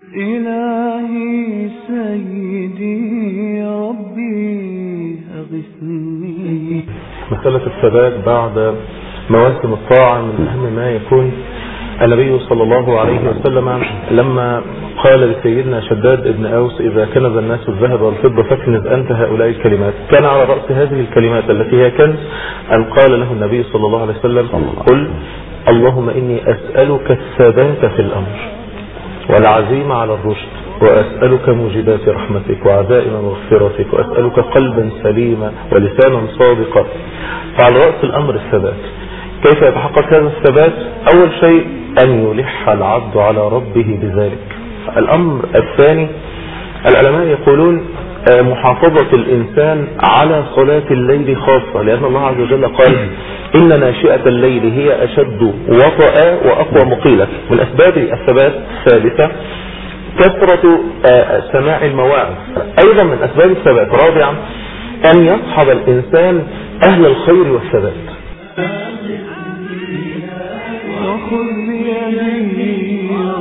إلهي سيدي ربي أغثني. مسألة الثبات بعد مواسم الطاعة من أهم ما يكون. النبي صلى الله عليه وسلم لما قال لسيدنا شداد ابن أوس: إذا كنز الناس الذهب والفضة فاكنز أنت هؤلاء الكلمات، كان على رأس هذه الكلمات التي هي كنز أن قال له النبي صلى الله عليه وسلم: قل اللهم إني أسألك الثبات في الأمر والعزيمة على الرشد، وأسألك موجبات رحمتك وعزائم مغفرتك، وأسألك قلبا سليما ولسانا صادقا. فعلى رأس الأمر الثبات. كيف يتحقق هذا الثبات؟ أول شيء أن يلح العبد على ربه بذلك. الأمر الثاني، العلماء يقولون محافظة الإنسان على صلاة الليل خاصة، لأن الله عز وجل قال: إن ناشئة الليل هي أشد وطئا وأقوى مقيلة. من أسباب الثبات الثالثة كثرة سماع المواعظ، أيضا من أسباب الثبات. رابعا أن يصحب الإنسان أهل الخير والثبات. وخذ بيدي